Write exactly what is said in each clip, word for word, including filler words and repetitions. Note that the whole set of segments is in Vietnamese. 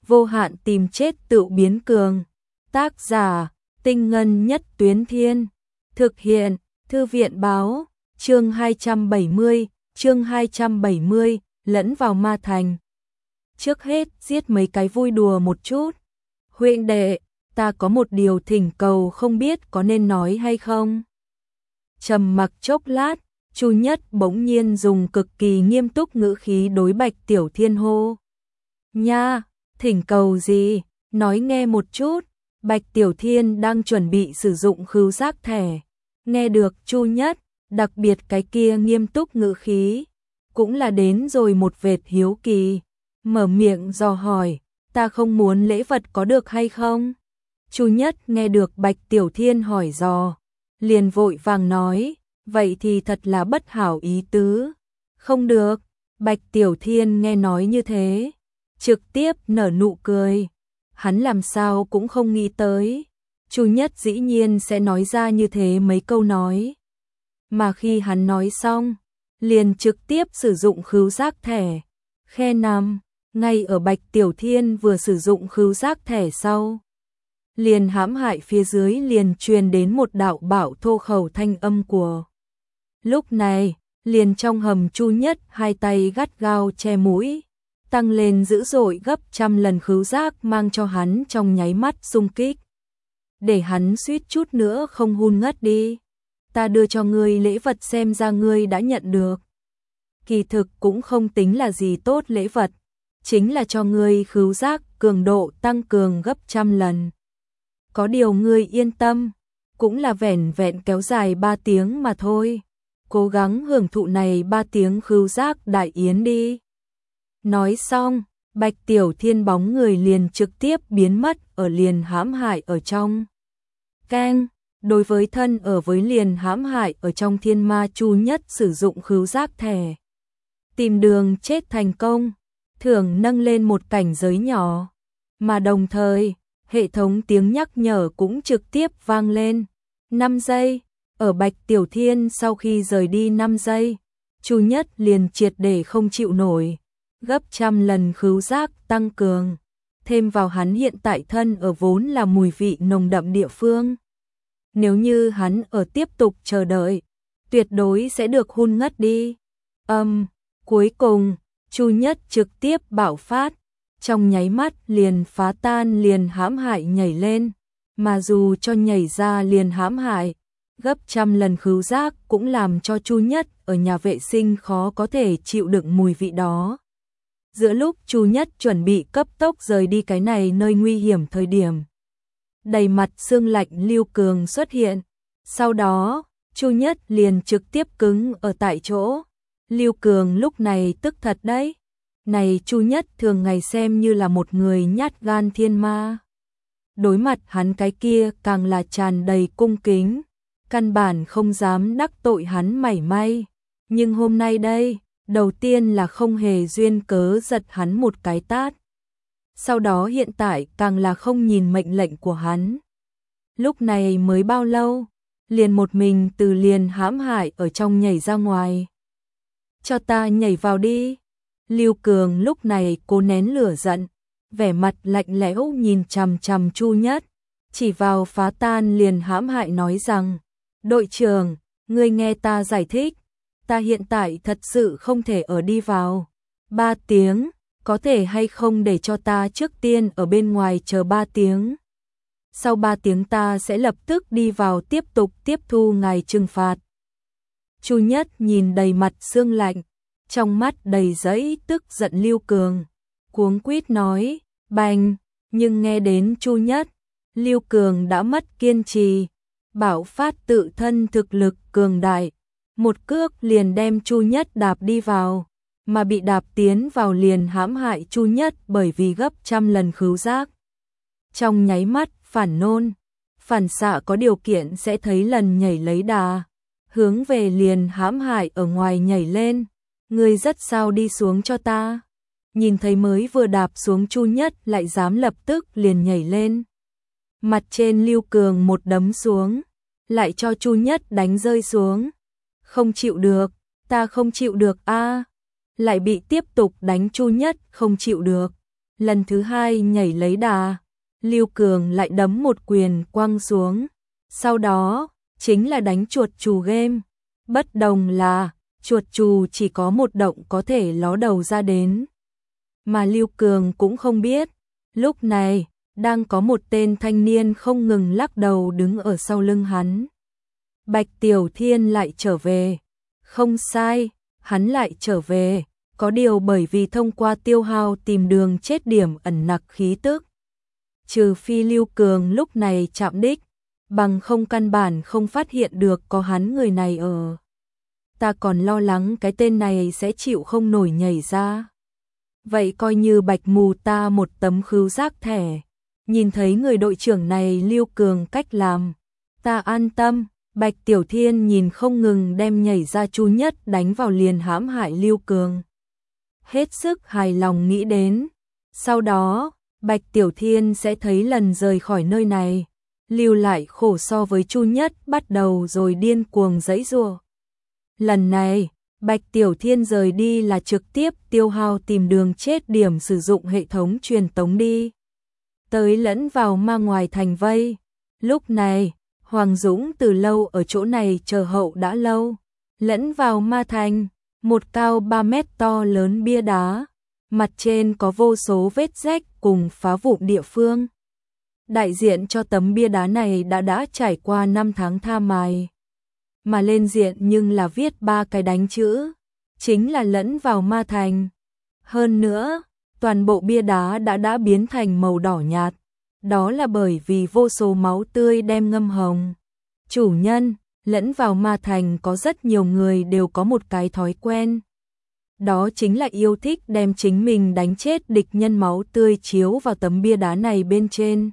vô hạn tìm chết tự biến cường. Tác giả, Tinh Ngân Nhất Tuyến Thiên. Thực hiện, Thư viện Báo. Chương hai trăm bảy mươi, chương hai trăm bảy mươi, lẫn vào ma thành. Trước hết, giết mấy cái vui đùa một chút. Huynh đệ, ta có một điều thỉnh cầu không biết có nên nói hay không. Trầm mặc chốc lát, Chu Nhất bỗng nhiên dùng cực kỳ nghiêm túc ngữ khí đối Bạch Tiểu Thiên hô. Nha, thỉnh cầu gì, nói nghe một chút. Bạch Tiểu Thiên đang chuẩn bị sử dụng khứu giác thẻ. Nghe được Chu Nhất, đặc biệt cái kia nghiêm túc ngữ khí, cũng là đến rồi một vệt hiếu kỳ. Mở miệng dò hỏi, ta không muốn lễ vật có được hay không? Chu Nhất nghe được Bạch Tiểu Thiên hỏi dò, liền vội vàng nói, vậy thì thật là bất hảo ý tứ. Không được, Bạch Tiểu Thiên nghe nói như thế, trực tiếp nở nụ cười. Hắn làm sao cũng không nghĩ tới, Chu Nhất dĩ nhiên sẽ nói ra như thế mấy câu nói. Mà khi hắn nói xong, liền trực tiếp sử dụng khứu giác thẻ. Khe nằm, ngay ở Bạch Tiểu Thiên vừa sử dụng khứu giác thẻ sau, liền hãm hại phía dưới liền truyền đến một đạo bạo thô khẩu thanh âm của. Lúc này, liền trong hầm Chu Nhất hai tay gắt gao che mũi, tăng lên dữ dội gấp trăm lần khứu giác mang cho hắn trong nháy mắt xung kích. Để hắn suýt chút nữa không hun ngất đi. Ta đưa cho ngươi lễ vật xem ra ngươi đã nhận được. Kỳ thực cũng không tính là gì tốt lễ vật, chính là cho ngươi khứu giác cường độ tăng cường gấp trăm lần. Có điều ngươi yên tâm, cũng là vẻn vẹn kéo dài ba tiếng mà thôi. Cố gắng hưởng thụ này ba tiếng khứu giác đại yến đi. Nói xong, Bạch Tiểu Thiên bóng người liền trực tiếp biến mất ở liền hãm hại ở trong. Keng, đối với thân ở với liền hãm hại ở trong thiên ma Chu Nhất sử dụng khứu giác thẻ. Tìm đường chết thành công, thưởng nâng lên một cảnh giới nhỏ. Mà đồng thời, hệ thống tiếng nhắc nhở cũng trực tiếp vang lên. năm giây, ở Bạch Tiểu Thiên sau khi rời đi năm giây, Chu Nhất liền triệt để không chịu nổi. Gấp trăm lần khứu giác tăng cường, thêm vào hắn hiện tại thân ở vốn là mùi vị nồng đậm địa phương. Nếu như hắn ở tiếp tục chờ đợi, tuyệt đối sẽ được hun ngất đi. Âm, um, cuối cùng, Chu Nhất trực tiếp bạo phát, trong nháy mắt liền phá tan liền hãm hại nhảy lên, mà dù cho nhảy ra liền hãm hại, gấp trăm lần khứu giác cũng làm cho Chu Nhất ở nhà vệ sinh khó có thể chịu đựng mùi vị đó. Giữa lúc Chu Nhất chuẩn bị cấp tốc rời đi cái này nơi nguy hiểm thời điểm, đầy mặt sương lạnh Lưu Cường xuất hiện. Sau đó, Chu Nhất liền trực tiếp cứng ở tại chỗ. Lưu Cường lúc này tức thật đấy. Này Chu Nhất thường ngày xem như là một người nhát gan thiên ma. Đối mặt hắn cái kia càng là tràn đầy cung kính, căn bản không dám đắc tội hắn mảy may. Nhưng hôm nay đây, đầu tiên là không hề duyên cớ giật hắn một cái tát. Sau đó hiện tại càng là không nhìn mệnh lệnh của hắn. Lúc này mới bao lâu, liền một mình từ liền hãm hại ở trong nhảy ra ngoài. Cho ta nhảy vào đi. Lưu Cường lúc này cố nén lửa giận, vẻ mặt lạnh lẽo nhìn chằm chằm Chu Nhất, chỉ vào phá tan liền hãm hại nói rằng, đội trưởng, ngươi nghe ta giải thích, ta hiện tại thật sự không thể ở đi vào. Ba tiếng, có thể hay không để cho ta trước tiên ở bên ngoài chờ ba tiếng. Sau ba tiếng ta sẽ lập tức đi vào tiếp tục tiếp thu ngài trừng phạt. Chu Nhất nhìn đầy mặt sương lạnh, trong mắt đầy dẫy tức giận Lưu Cường, cuống quýt nói, bành, nhưng nghe đến Chu Nhất, Lưu Cường đã mất kiên trì, bảo phát tự thân thực lực cường đại, một cước liền đem Chu Nhất đạp đi vào, mà bị đạp tiến vào liền hãm hại Chu Nhất bởi vì gấp trăm lần khứu giác. Trong nháy mắt phản nôn, phản xạ có điều kiện sẽ thấy lần nhảy lấy đà, hướng về liền hãm hại ở ngoài nhảy lên. Ngươi rất sao đi xuống cho ta. Nhìn thấy mới vừa đạp xuống Chu Nhất lại dám lập tức liền nhảy lên. Mặt trên Lưu Cường một đấm xuống, lại cho Chu Nhất đánh rơi xuống. Không chịu được, ta không chịu được a. Lại bị tiếp tục đánh Chu Nhất không chịu được. lần thứ hai nhảy lấy đà, Lưu Cường lại đấm một quyền quăng xuống. Sau đó, chính là đánh chuột chù game. Bất đồng là, chuột chù chỉ có một động có thể ló đầu ra đến. Mà Lưu Cường cũng không biết, lúc này, đang có một tên thanh niên không ngừng lắc đầu đứng ở sau lưng hắn. Bạch Tiểu Thiên lại trở về. Không sai, hắn lại trở về. Có điều bởi vì thông qua tiêu hao tìm đường chết điểm ẩn nặc khí tức. Trừ phi Lưu Cường lúc này chạm đích, bằng không căn bản không phát hiện được có hắn người này ở. Ta còn lo lắng cái tên này sẽ chịu không nổi nhảy ra. Vậy coi như bạch mù ta một tấm khứu giác thẻ. Nhìn thấy người đội trưởng này Lưu Cường cách làm, ta an tâm. Bạch Tiểu Thiên nhìn không ngừng đem nhảy ra Chu Nhất đánh vào liền hãm hại Lưu Cường. Hết sức hài lòng nghĩ đến. Sau đó, Bạch Tiểu Thiên sẽ thấy lần rời khỏi nơi này, lưu lại khổ so với Chu Nhất bắt đầu rồi điên cuồng giãy giụa. Lần này, Bạch Tiểu Thiên rời đi là trực tiếp tiêu hao tìm đường chết điểm sử dụng hệ thống truyền tống đi. Tới lẫn vào ma ngoài thành vây. Lúc này, Hoàng Dũng từ lâu ở chỗ này chờ hậu đã lâu. Lẫn vào ma thành, một cao ba mét to lớn bia đá. Mặt trên có vô số vết rách cùng phá vụn địa phương. Đại diện cho tấm bia đá này đã đã trải qua năm tháng tha mài. Mà lên diện nhưng là viết ba cái đánh chữ, chính là lẫn vào ma thành. Hơn nữa, toàn bộ bia đá đã đã biến thành màu đỏ nhạt. Đó là bởi vì vô số máu tươi đem ngâm hồng. Chủ nhân, lẫn vào ma thành có rất nhiều người đều có một cái thói quen. Đó chính là yêu thích đem chính mình đánh chết địch nhân máu tươi chiếu vào tấm bia đá này bên trên.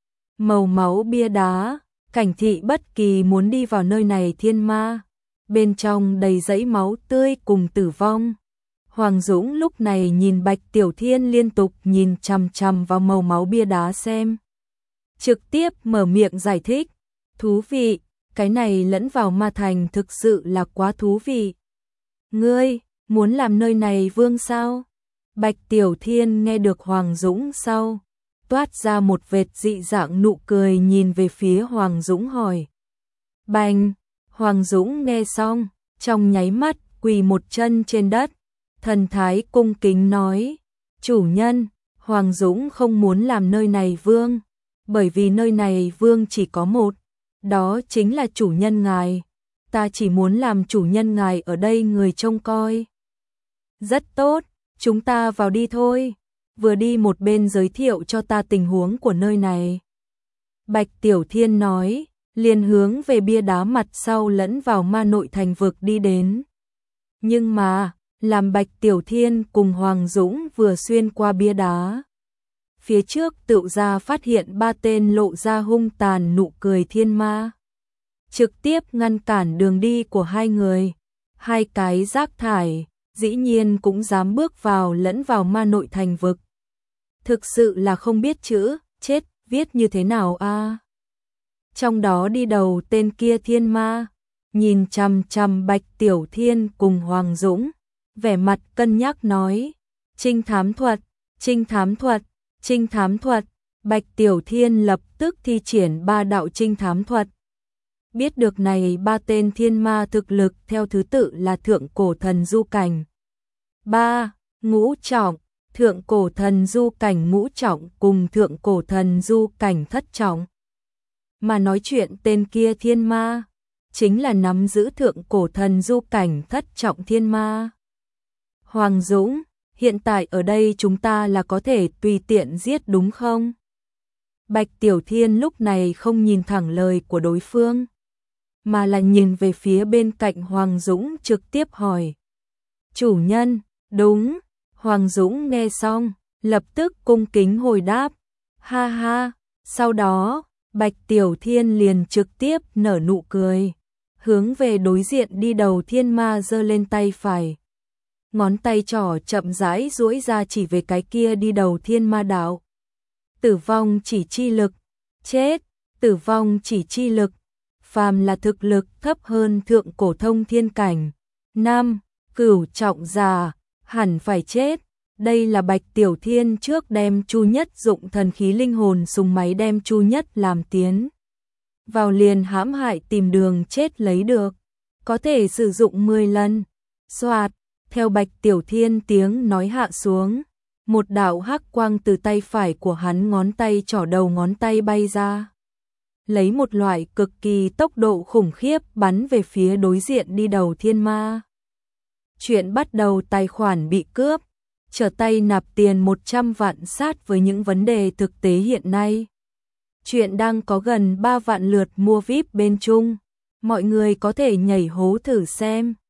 Màu máu bia đá, cảnh thị bất kỳ muốn đi vào nơi này thiên ma. Bên trong đầy dãy máu tươi cùng tử vong. Hoàng Dũng lúc này nhìn Bạch Tiểu Thiên liên tục nhìn chằm chằm vào màu máu bia đá xem. Trực tiếp mở miệng giải thích. Thú vị, cái này lẫn vào ma thành thực sự là quá thú vị. Ngươi, muốn làm nơi này vương sao? Bạch Tiểu Thiên nghe được Hoàng Dũng sau, toát ra một vệt dị dạng nụ cười nhìn về phía Hoàng Dũng hỏi. Bành, Hoàng Dũng nghe xong, trong nháy mắt quỳ một chân trên đất, thần thái cung kính nói, chủ nhân, Hoàng Dũng không muốn làm nơi này vương, bởi vì nơi này vương chỉ có một, đó chính là chủ nhân ngài, ta chỉ muốn làm chủ nhân ngài ở đây người trông coi. Rất tốt, chúng ta vào đi thôi. Vừa đi một bên giới thiệu cho ta tình huống của nơi này. Bạch Tiểu Thiên nói, liền hướng về bia đá mặt sau lẫn vào ma nội thành vực đi đến. Nhưng mà, làm Bạch Tiểu Thiên cùng Hoàng Dũng vừa xuyên qua bia đá. Phía trước tự ra phát hiện ba tên lộ ra hung tàn nụ cười thiên ma. Trực tiếp ngăn cản đường đi của hai người. Hai cái rác thải, dĩ nhiên cũng dám bước vào lẫn vào ma nội thành vực. Thực sự là không biết chữ, chết, viết như thế nào a? À? Trong đó đi đầu tên kia thiên ma, nhìn chằm chằm Bạch Tiểu Thiên cùng Hoàng Dũng, vẻ mặt cân nhắc nói, trinh thám thuật, trinh thám thuật, trinh thám thuật. Bạch Tiểu Thiên lập tức thi triển ba đạo trinh thám thuật. Biết được này ba tên thiên ma thực lực theo thứ tự là thượng cổ thần du cảnh. ba. Ngũ trọng, thượng cổ thần du cảnh ngũ trọng cùng thượng cổ thần du cảnh thất trọng. Mà nói chuyện tên kia thiên ma, chính là nắm giữ thượng cổ thần du cảnh thất trọng thiên ma. Hoàng Dũng, hiện tại ở đây chúng ta là có thể tùy tiện giết đúng không? Bạch Tiểu Thiên lúc này không nhìn thẳng lời của đối phương, mà là nhìn về phía bên cạnh Hoàng Dũng trực tiếp hỏi. Chủ nhân, đúng. Hoàng Dũng nghe xong, lập tức cung kính hồi đáp. Ha ha, sau đó, Bạch Tiểu Thiên liền trực tiếp nở nụ cười, hướng về đối diện đi đầu thiên ma giơ lên tay phải. Ngón tay trỏ chậm rãi duỗi ra chỉ về cái kia đi đầu thiên ma đạo. Tử vong chỉ chi lực, chết, tử vong chỉ chi lực, phàm là thực lực thấp hơn thượng cổ thông thiên cảnh. Năm, cửu trọng già, hẳn phải chết. Đây là Bạch Tiểu Thiên trước đem Chu Nhất dụng thần khí linh hồn súng máy đem Chu Nhất làm tiến vào liền hãm hại tìm đường chết lấy được, có thể sử dụng mười lần. Soạt, theo Bạch Tiểu Thiên tiếng nói hạ xuống, một đạo hắc quang từ tay phải của hắn ngón tay trỏ đầu ngón tay bay ra, lấy một loại cực kỳ tốc độ khủng khiếp bắn về phía đối diện đi đầu thiên ma. Chuyện bắt đầu tài khoản bị cướp, trở tay nạp tiền một trăm vạn sát với những vấn đề thực tế hiện nay. Chuyện đang có gần ba vạn lượt mua vi ai pi bên Trung, mọi người có thể nhảy hố thử xem.